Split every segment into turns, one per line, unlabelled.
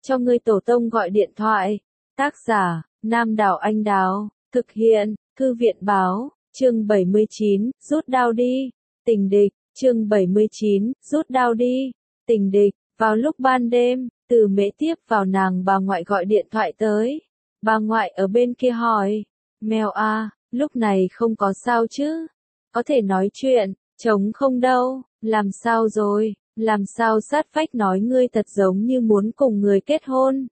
cho ngươi tổ tông gọi điện thoại. Tác giả, Nam Đảo Anh Đào, thực hiện, Thư viện báo, chương 79, rút đao đi, tình địch, chương 79, rút đao đi, tình địch, vào lúc ban đêm, Từ Mễ tiếp vào nàng bà ngoại gọi điện thoại tới. Bà ngoại ở bên kia hỏi, Mèo à, lúc này không có sao chứ? Có thể nói chuyện, trống không đâu, làm sao rồi, làm sao sát vách nói ngươi thật giống như muốn cùng người kết hôn.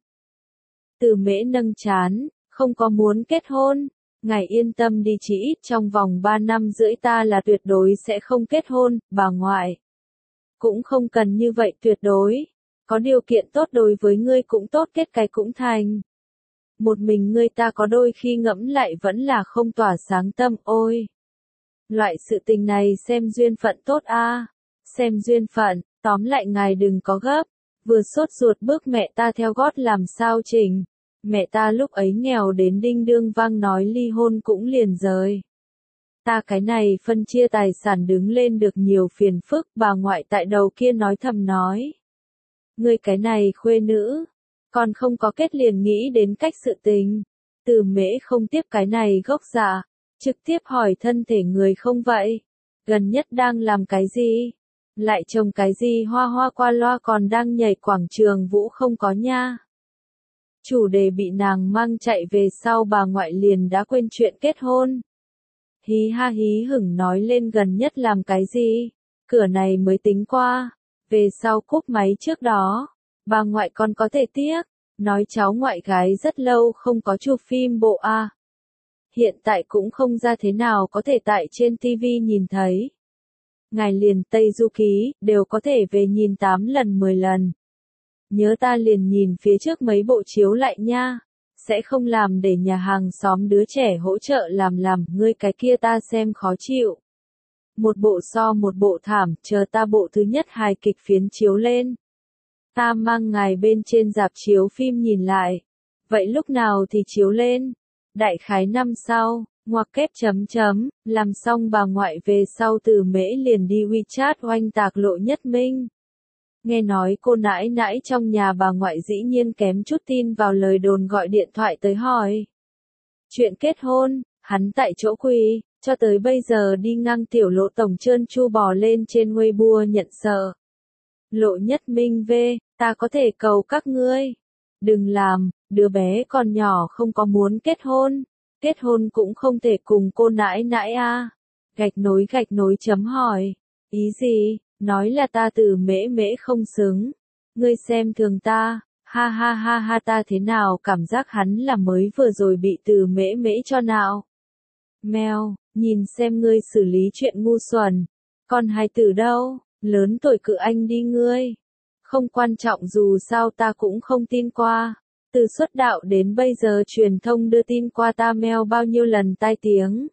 Từ Mễ nâng trán, không có muốn kết hôn, ngài yên tâm đi, chỉ ít trong vòng 3 năm rưỡi ta là tuyệt đối sẽ không kết hôn, bà ngoại. Cũng không cần như vậy tuyệt đối, có điều kiện tốt đối với ngươi cũng tốt, kết cái cũng thành. Một mình ngươi ta có đôi khi ngẫm lại vẫn là không tỏa sáng tâm, ôi. Loại sự tình này xem duyên phận tốt a, xem duyên phận, tóm lại ngài đừng có gấp, vừa sốt ruột bước mẹ ta theo gót làm sao chỉnh. Mẹ ta lúc ấy nghèo đến đinh đương vang nói ly hôn cũng liền rời. Ta cái này phân chia tài sản đứng lên được nhiều phiền phức, bà ngoại tại đầu kia nói thầm nói. Ngươi cái này khuê nữ, còn không có kết liền nghĩ đến cách sự tình. Từ Mễ không tiếp cái này gốc dạ, trực tiếp hỏi thân thể người không vậy. Gần nhất đang làm cái gì? Lại trông cái gì hoa hoa qua loa còn đang nhảy quảng trường vũ không có nha. Chủ đề bị nàng mang chạy về sau bà ngoại liền đã quên chuyện kết hôn. Hí ha hí hửng nói lên gần nhất làm cái gì, cửa này mới tính qua, về sau cúp máy trước đó, bà ngoại còn có thể tiếc, nói cháu ngoại gái rất lâu không có chụp phim bộ a. Hiện tại cũng không ra thế nào có thể tại trên TV nhìn thấy. Ngài liền Tây Du Ký, đều có thể về nhìn 8 lần 10 lần. Nhớ ta liền nhìn phía trước mấy bộ chiếu lại nha, sẽ không làm để nhà hàng xóm đứa trẻ hỗ trợ làm, ngươi cái kia ta xem khó chịu. Một bộ so một bộ thảm, chờ ta bộ thứ nhất hài kịch phiến chiếu lên. Ta mang ngài bên trên rạp chiếu phim nhìn lại. Vậy lúc nào thì chiếu lên? Đại khái năm sau, ngoặc kép chấm chấm, làm xong bà ngoại về sau Từ Mễ liền đi WeChat oanh tạc Lộ Nhất Minh. Nghe nói cô nãi nãi trong nhà bà ngoại dĩ nhiên kém chút tin vào lời đồn gọi điện thoại tới hỏi. Chuyện kết hôn, hắn tại chỗ quỳ, cho tới bây giờ đi ngang tiểu Lộ tổng trơn tru bò lên trên Weibo nhận sợ. Lộ Nhất Minh về, ta có thể cầu các ngươi. Đừng làm, đứa bé còn nhỏ không có muốn kết hôn cũng không thể cùng cô nãi nãi a. Gạch nối chấm hỏi, ý gì? Nói là ta Từ Mễ không xứng. Ngươi xem thường ta, ha ha ha ha, ta thế nào cảm giác hắn là mới vừa rồi bị Từ Mễ cho nào. Mèo, nhìn xem ngươi xử lý chuyện ngu xuẩn. Còn hai tử đâu, lớn tuổi cự anh đi ngươi. Không quan trọng, dù sao ta cũng không tin qua. Từ xuất đạo đến bây giờ truyền thông đưa tin qua ta mèo bao nhiêu lần tai tiếng.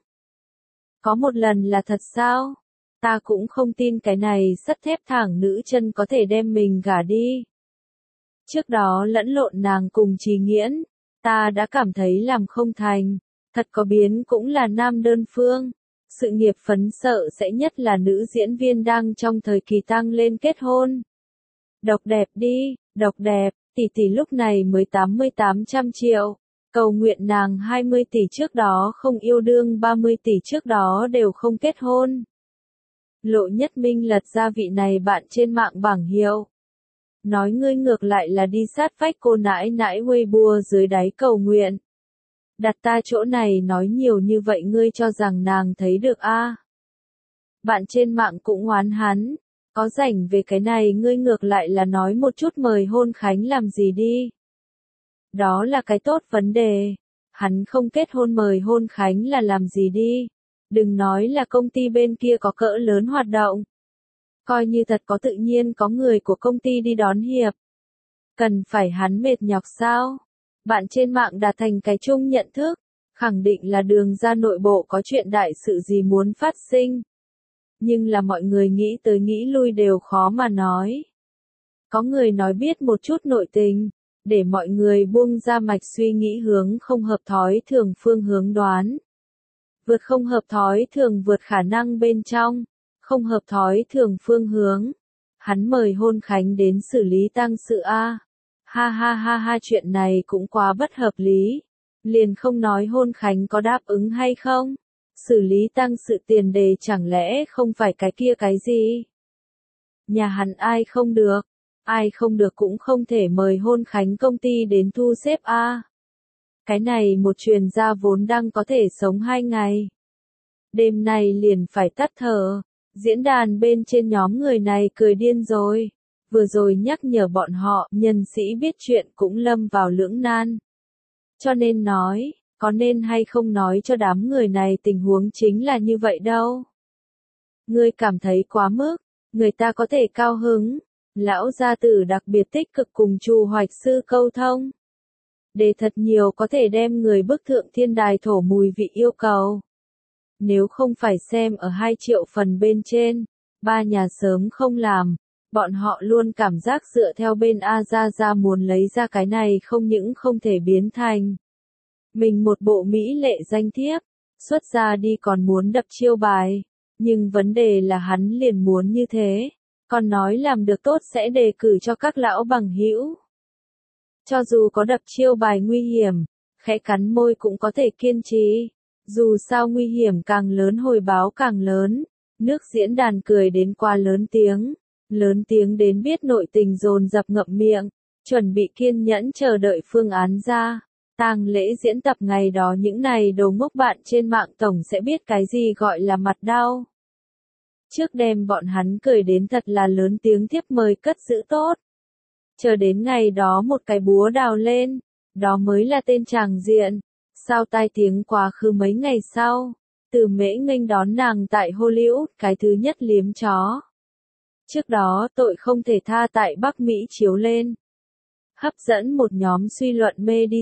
Có một lần là thật sao? Ta cũng không tin cái này sắt thép thẳng nữ chân có thể đem mình gả đi. Trước đó lẫn lộn nàng cùng Trì Nghiễn, ta đã cảm thấy làm không thành, thật có biến cũng là nam đơn phương. Sự nghiệp phấn sợ sẽ nhất là nữ diễn viên đang trong thời kỳ tăng lên kết hôn. Độc đẹp đi, độc đẹp, tỷ lúc này mới 80-800 triệu. Cầu nguyện nàng 20 tỷ trước đó không yêu đương, 30 tỷ trước đó đều không kết hôn. Lộ Nhất Minh lật ra vị này bạn trên mạng bảng hiệu. Nói ngươi ngược lại là đi sát vách cô nãi nãi Weibo dưới đáy cầu nguyện. Đặt ta chỗ này nói nhiều như vậy ngươi cho rằng nàng thấy được a? Bạn trên mạng cũng oán hắn. Có rảnh về cái này ngươi ngược lại là nói một chút mời hôn khánh làm gì đi. Đó là cái tốt vấn đề. Hắn không kết hôn mời hôn khánh là làm gì đi. Đừng nói là công ty bên kia có cỡ lớn hoạt động. Coi như thật có tự nhiên có người của công ty đi đón hiệp. Cần phải hắn mệt nhọc sao? Bạn trên mạng đạt thành cái chung nhận thức, khẳng định là Đường ra nội bộ có chuyện đại sự gì muốn phát sinh. Nhưng là mọi người nghĩ tới nghĩ lui đều khó mà nói. Có người nói biết một chút nội tình, để mọi người buông ra mạch suy nghĩ hướng không hợp thói thường phương hướng đoán. Vượt không hợp thói thường vượt khả năng bên trong, không hợp thói thường phương hướng. Hắn mời hôn khánh đến xử lý tang sự a. Ha ha ha ha, chuyện này cũng quá bất hợp lý. Liền không nói hôn khánh có đáp ứng hay không? Xử lý tang sự tiền đề chẳng lẽ không phải cái kia cái gì? Nhà hắn ai không được? Ai không được cũng không thể mời hôn khánh công ty đến thu xếp a. Cái này một truyền ra vốn đang có thể sống 2 ngày. Đêm nay liền phải tắt thở. Diễn đàn bên trên nhóm người này cười điên rồi. Vừa rồi nhắc nhở bọn họ, nhân sĩ biết chuyện cũng lâm vào lưỡng nan. Cho nên nói, có nên hay không nói cho đám người này tình huống chính là như vậy đâu. Ngươi cảm thấy quá mức, người ta có thể cao hứng. Lão gia tử đặc biệt tích cực cùng Chu Hoạch sư câu thông. Để thật nhiều có thể đem người bức thượng thiên đài thổ mùi vị yêu cầu. Nếu không phải xem ở 2 triệu phần bên trên, 3 nhà sớm không làm, bọn họ luôn cảm giác dựa theo bên A ra muốn lấy ra cái này không những không thể biến thành. Mình một bộ mỹ lệ danh thiếp, xuất ra đi còn muốn đập chiêu bài, nhưng vấn đề là hắn liền muốn như thế, còn nói làm được tốt sẽ đề cử cho các lão bằng hữu. Cho dù có đập chiêu bài nguy hiểm, khẽ cắn môi cũng có thể kiên trì. Dù sao nguy hiểm càng lớn hồi báo càng lớn. Nước diễn đàn cười đến quá lớn tiếng đến biết nội tình dồn dập ngậm miệng, chuẩn bị kiên nhẫn chờ đợi phương án ra. Tang lễ diễn tập ngày đó những này đồ ngốc bạn trên mạng tổng sẽ biết cái gì gọi là mặt đau. Trước đêm bọn hắn cười đến thật là lớn tiếng thiếp mời cất giữ tốt. Chờ đến ngày đó một cái búa đào lên, đó mới là tên tràng diện. Sao tai tiếng quá khứ mấy ngày sau, Từ Mễ nghênh đón nàng tại Hollywood cái thứ nhất liếm chó. Trước đó tội không thể tha tại Bắc Mỹ chiếu lên. Hấp dẫn một nhóm suy luận mê đi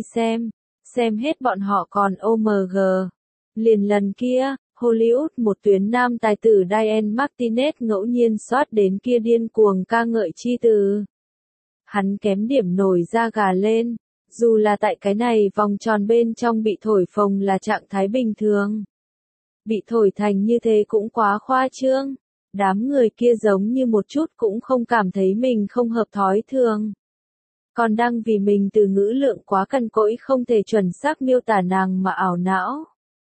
xem hết bọn họ còn OMG. Liền lần kia, Hollywood một tuyến nam tài tử Diane Martinez ngẫu nhiên soát đến kia điên cuồng ca ngợi chi từ. Hắn kém điểm nổi da gà lên. Dù là tại cái này vòng tròn bên trong bị thổi phồng là trạng thái bình thường. Bị thổi thành như thế cũng quá khoa trương. Đám người kia giống như một chút cũng không cảm thấy mình không hợp thói thường. Còn đang vì mình từ ngữ lượng quá cằn cỗi không thể chuẩn xác miêu tả nàng mà ảo não.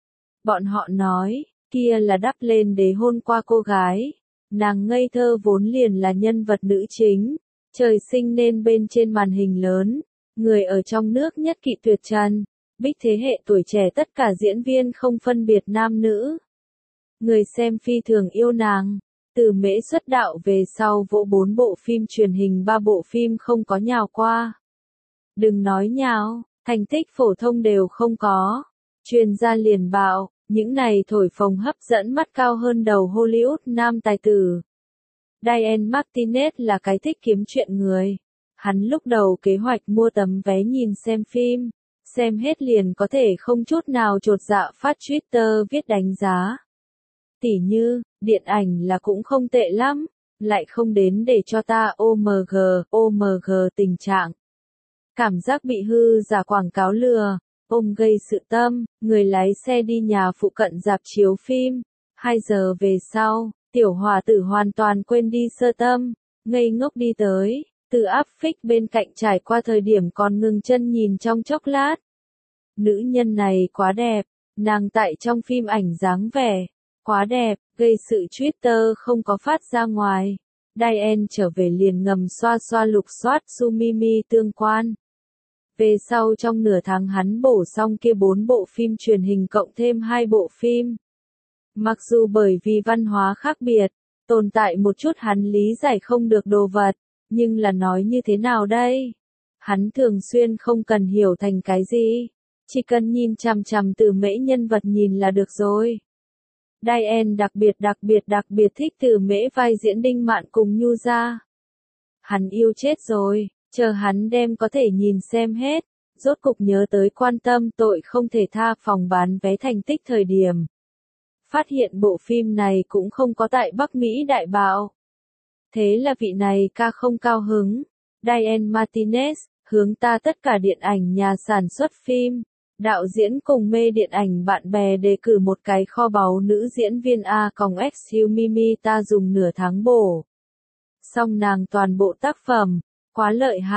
Bọn họ nói, kia là đắp lên để hôn qua cô gái. Nàng ngây thơ vốn liền là nhân vật nữ chính. Trời sinh nên bên trên màn hình lớn. Người ở trong nước nhất kỵ tuyệt trần, bích thế hệ tuổi trẻ tất cả diễn viên không phân biệt nam nữ. Người xem phi thường yêu nàng, Từ Mễ xuất đạo về sau vỗ 4 bộ phim truyền hình 3 bộ phim không có nhào qua. Đừng nói nhào, thành tích phổ thông đều không có. Chuyên gia liền bảo, những này thổi phồng hấp dẫn mắt cao hơn đầu Hollywood nam tài tử. Diane Martinez là cái thích kiếm chuyện người. Hắn lúc đầu kế hoạch mua tấm vé nhìn xem phim, xem hết liền có thể không chút nào chột dạ phát Twitter viết đánh giá. Tỉ như, điện ảnh là cũng không tệ lắm, lại không đến để cho ta OMG tình trạng. Cảm giác bị hư giả quảng cáo lừa, gây sự tâm, người lái xe đi nhà phụ cận rạp chiếu phim. 2 giờ về sau, tiểu hòa tử hoàn toàn quên đi sơ tâm, ngây ngốc đi tới. Từ áp phích bên cạnh trải qua thời điểm còn ngừng chân nhìn trong chốc lát. Nữ nhân này quá đẹp, nàng tại trong phim ảnh dáng vẻ, quá đẹp, gây sự Twitter không có phát ra ngoài. Diane trở về liền ngầm xoa xoa lục soát Sumimi tương quan. Về sau trong nửa tháng hắn bổ xong kia 4 bộ phim truyền hình cộng thêm 2 bộ phim. Mặc dù bởi vì văn hóa khác biệt, tồn tại một chút hắn lý giải không được đồ vật. Nhưng là nói như thế nào đây? Hắn thường xuyên không cần hiểu thành cái gì. Chỉ cần nhìn chằm chằm Từ Mễ nhân vật nhìn là được rồi. Diane đặc biệt thích Từ Mễ vai diễn Đinh Mạn cùng Nhu Gia. Hắn yêu chết rồi, chờ hắn đem có thể nhìn xem hết. Rốt cục nhớ tới quan tâm tội không thể tha phòng bán vé thành tích thời điểm. Phát hiện bộ phim này cũng không có tại Bắc Mỹ đại bạo. Thế là vị này ca không cao hứng. Diane Martinez, hướng ta tất cả điện ảnh nhà sản xuất phim, đạo diễn cùng mê điện ảnh bạn bè đề cử một cái kho báu nữ diễn viên A.X Mimi ta dùng nửa tháng bổ. Xong nàng toàn bộ tác phẩm, quá lợi hại,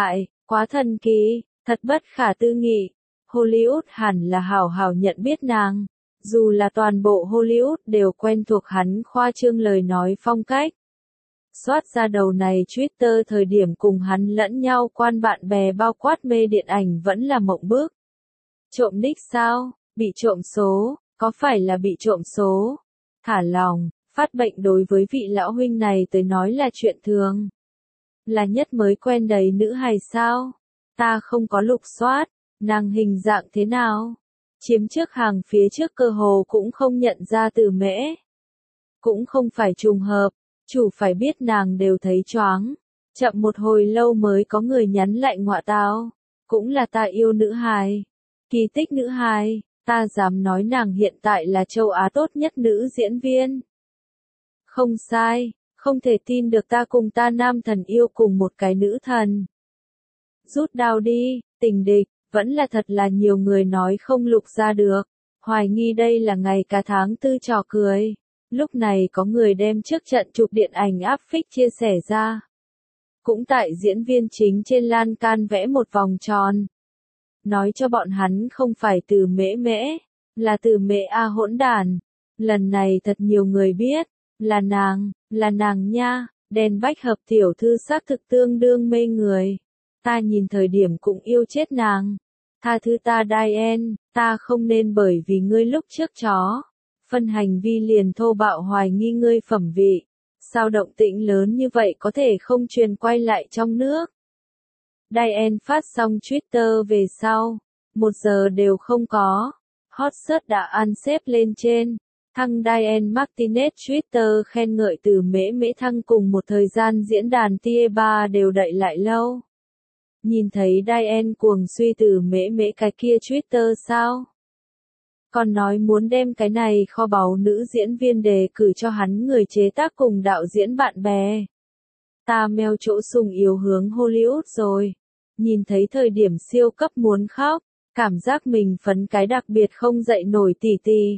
Quá thần kỳ, thật bất khả tư nghị. Hollywood hẳn là hảo hảo nhận biết nàng. Dù là toàn bộ Hollywood đều quen thuộc hắn khoa trương lời nói phong cách. Xoát ra đầu này Twitter thời điểm cùng hắn lẫn nhau quan bạn bè bao quát mê điện ảnh vẫn là mộng bức. Trộm nick sao? Bị trộm số, có phải là bị trộm số? Thả lòng, phát bệnh đối với vị lão huynh này tới nói là chuyện thường. Là nhất mới quen đấy nữ hài sao? Ta không có lục soát, nàng hình dạng thế nào? Chiếm trước hàng phía trước cơ hồ cũng không nhận ra từ mễ. Cũng không phải trùng hợp, chủ phải biết nàng đều thấy choáng. Chậm một hồi lâu mới có người nhắn lại ngọa tao. Cũng là ta yêu nữ hài. Kỳ tích nữ hài, ta dám nói nàng hiện tại là châu Á tốt nhất nữ diễn viên. Không sai, không thể tin được ta cùng ta nam thần yêu cùng một cái nữ thần. Rút đao đi, tình địch, vẫn là thật là nhiều người nói không lục ra được. Hoài nghi đây là ngày cả tháng tư trò cười. Lúc này có người đem trước trận chụp điện ảnh áp phích chia sẻ ra. Cũng tại diễn viên chính trên lan can vẽ một vòng tròn. Nói cho bọn hắn không phải từ mễ mễ, là từ mễ A hỗn đàn. Lần này thật nhiều người biết, là nàng nha, đèn bách hợp tiểu thư xác thực tương đương mê người. Ta nhìn thời điểm cũng yêu chết nàng. Tha thứ ta Diane, ta không nên bởi vì ngươi lúc trước chó. Phân hành vi liền thô bạo hoài nghi ngươi phẩm vị. Sao động tĩnh lớn như vậy có thể không truyền quay lại trong nước? Diane phát xong Twitter về sau. 1 giờ đều không có. Hot search đã ăn xếp lên trên. Thăng Diane Martinez Twitter khen ngợi từ mễ mễ thăng cùng một thời gian diễn đàn Tier 3 đều đậy lại lâu. Nhìn thấy Diane cuồng suy từ mễ mễ cái kia Twitter sao? Còn nói muốn đem cái này kho báu nữ diễn viên đề cử cho hắn người chế tác cùng đạo diễn bạn bè. Ta meo chỗ sùng yếu hướng Hollywood rồi. Nhìn thấy thời điểm siêu cấp muốn khóc, cảm giác mình phấn cái đặc biệt không dậy nổi tỉ tỉ.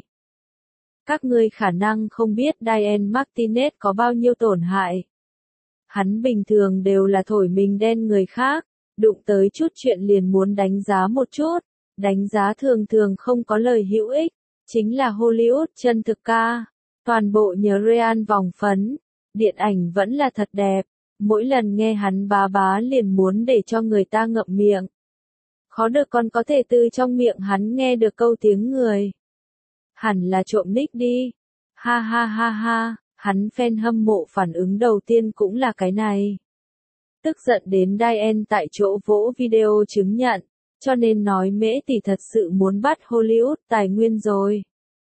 Các ngươi khả năng không biết Diane Martinez có bao nhiêu tổn hại. Hắn bình thường đều là thổi mình đen người khác, đụng tới chút chuyện liền muốn đánh giá một chút, đánh giá thường thường không có lời hữu ích, chính là Hollywood chân thực ca. Toàn bộ nhớ Real vòng phấn, điện ảnh vẫn là thật đẹp, mỗi lần nghe hắn bá bá liền muốn để cho người ta ngậm miệng. Khó được còn có thể từ trong miệng hắn nghe được câu tiếng người. Hẳn là trộm nick đi. Ha ha ha ha, hắn fan hâm mộ phản ứng đầu tiên cũng là cái này. Tức giận đến Diane tại chỗ vỗ video chứng nhận, cho nên nói mễ tỷ thật sự muốn bắt Hollywood tài nguyên rồi.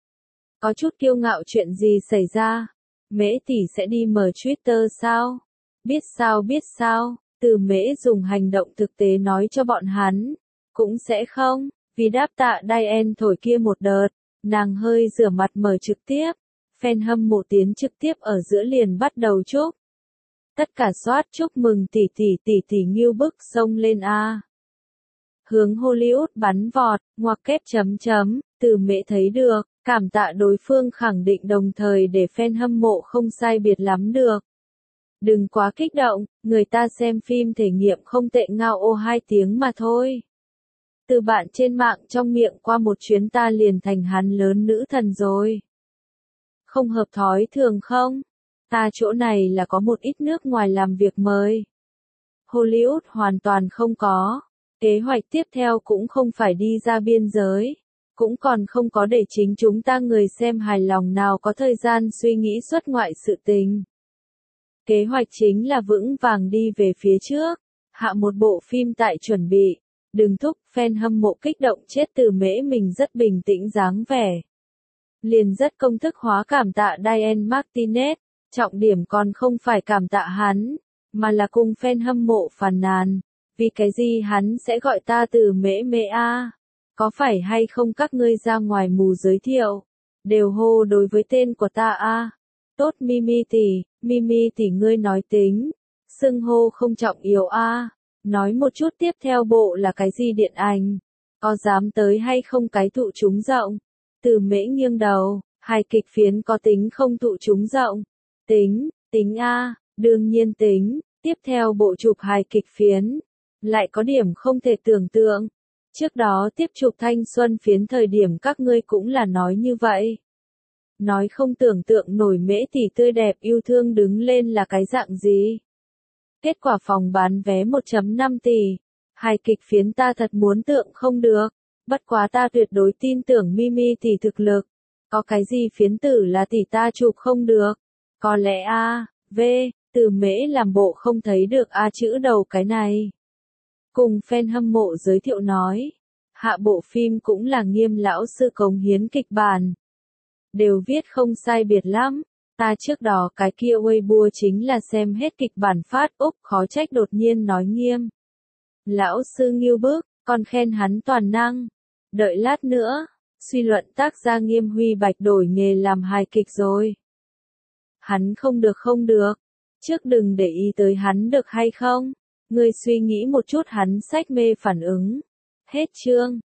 Có chút kiêu ngạo chuyện gì xảy ra? Mễ tỷ sẽ đi mở Twitter sao? Biết sao, từ mễ dùng hành động thực tế nói cho bọn hắn. Cũng sẽ không, vì đáp tạ Diane thổi kia một đợt, nàng hơi rửa mặt mở trực tiếp. Fan hâm mộ tiến trực tiếp ở giữa liền bắt đầu chúc. Tất cả soát chúc mừng tỷ nghiêu bức xông lên a. Hướng Hollywood bắn vọt, ngoặc kép chấm chấm, từ mễ thấy được, cảm tạ đối phương khẳng định đồng thời để fan hâm mộ không sai biệt lắm được. Đừng quá kích động, người ta xem phim thể nghiệm không tệ ngao ô 2 tiếng mà thôi. Từ bạn trên mạng trong miệng qua một chuyến ta liền thành hắn lớn nữ thần rồi. Không hợp thói thường không? Ta chỗ này là có một ít nước ngoài làm việc mời. Hollywood hoàn toàn không có. Kế hoạch tiếp theo cũng không phải đi ra biên giới. Cũng còn không có để chính chúng ta người xem hài lòng nào có thời gian suy nghĩ xuất ngoại sự tình. Kế hoạch chính là vững vàng đi về phía trước. Hạ một bộ phim tại chuẩn bị. Đừng thúc, fan hâm mộ kích động chết từ mễ mình rất bình tĩnh dáng vẻ. Liền rất công thức hóa cảm tạ Diane Martinez, trọng điểm còn không phải cảm tạ hắn, mà là cùng fan hâm mộ phàn nàn. Vì cái gì hắn sẽ gọi ta từ mễ mễ a? Có phải hay không các ngươi ra ngoài mù giới thiệu? Đều hô đối với tên của ta a. Tốt Mimi tỷ ngươi nói tính. Xưng hô không trọng yếu a. Nói một chút tiếp theo bộ là cái gì điện ảnh? Có dám tới hay không cái thụ chúng rộng? Từ mễ nghiêng đầu, hài kịch phiến có tính không thụ chúng rộng? Tính a, đương nhiên tính. Tiếp theo bộ chụp hài kịch phiến. Lại có điểm không thể tưởng tượng. Trước đó tiếp chụp thanh xuân phiến thời điểm các ngươi cũng là nói như vậy. Nói không tưởng tượng nổi Mễ tỷ tươi đẹp yêu thương đứng lên là cái dạng gì. Kết quả phòng bán vé 1,5 tỷ. Hài kịch phiến ta thật muốn tượng không được. Bất quá ta tuyệt đối tin tưởng Mimi tỷ thực lực. Có cái gì phiến tử là tỷ ta chụp không được. Có lẽ A, V, từ Mễ làm bộ không thấy được A chữ đầu cái này. Cùng fan hâm mộ giới thiệu nói. Hạ bộ phim cũng là Nghiêm lão sư cống hiến kịch bản. Đều viết không sai biệt lắm. Ta trước đó cái kia Weibo chính là xem hết kịch bản phát Úc khó trách đột nhiên nói Nghiêm. Lão sư nghiêu bức, còn khen hắn toàn năng. Đợi lát nữa, suy luận tác gia Nghiêm Huy Bạch đổi nghề làm hài kịch rồi. Hắn không được. Trước đừng để ý tới hắn được hay không? Ngươi suy nghĩ một chút hắn sách mê phản ứng. Hết chương.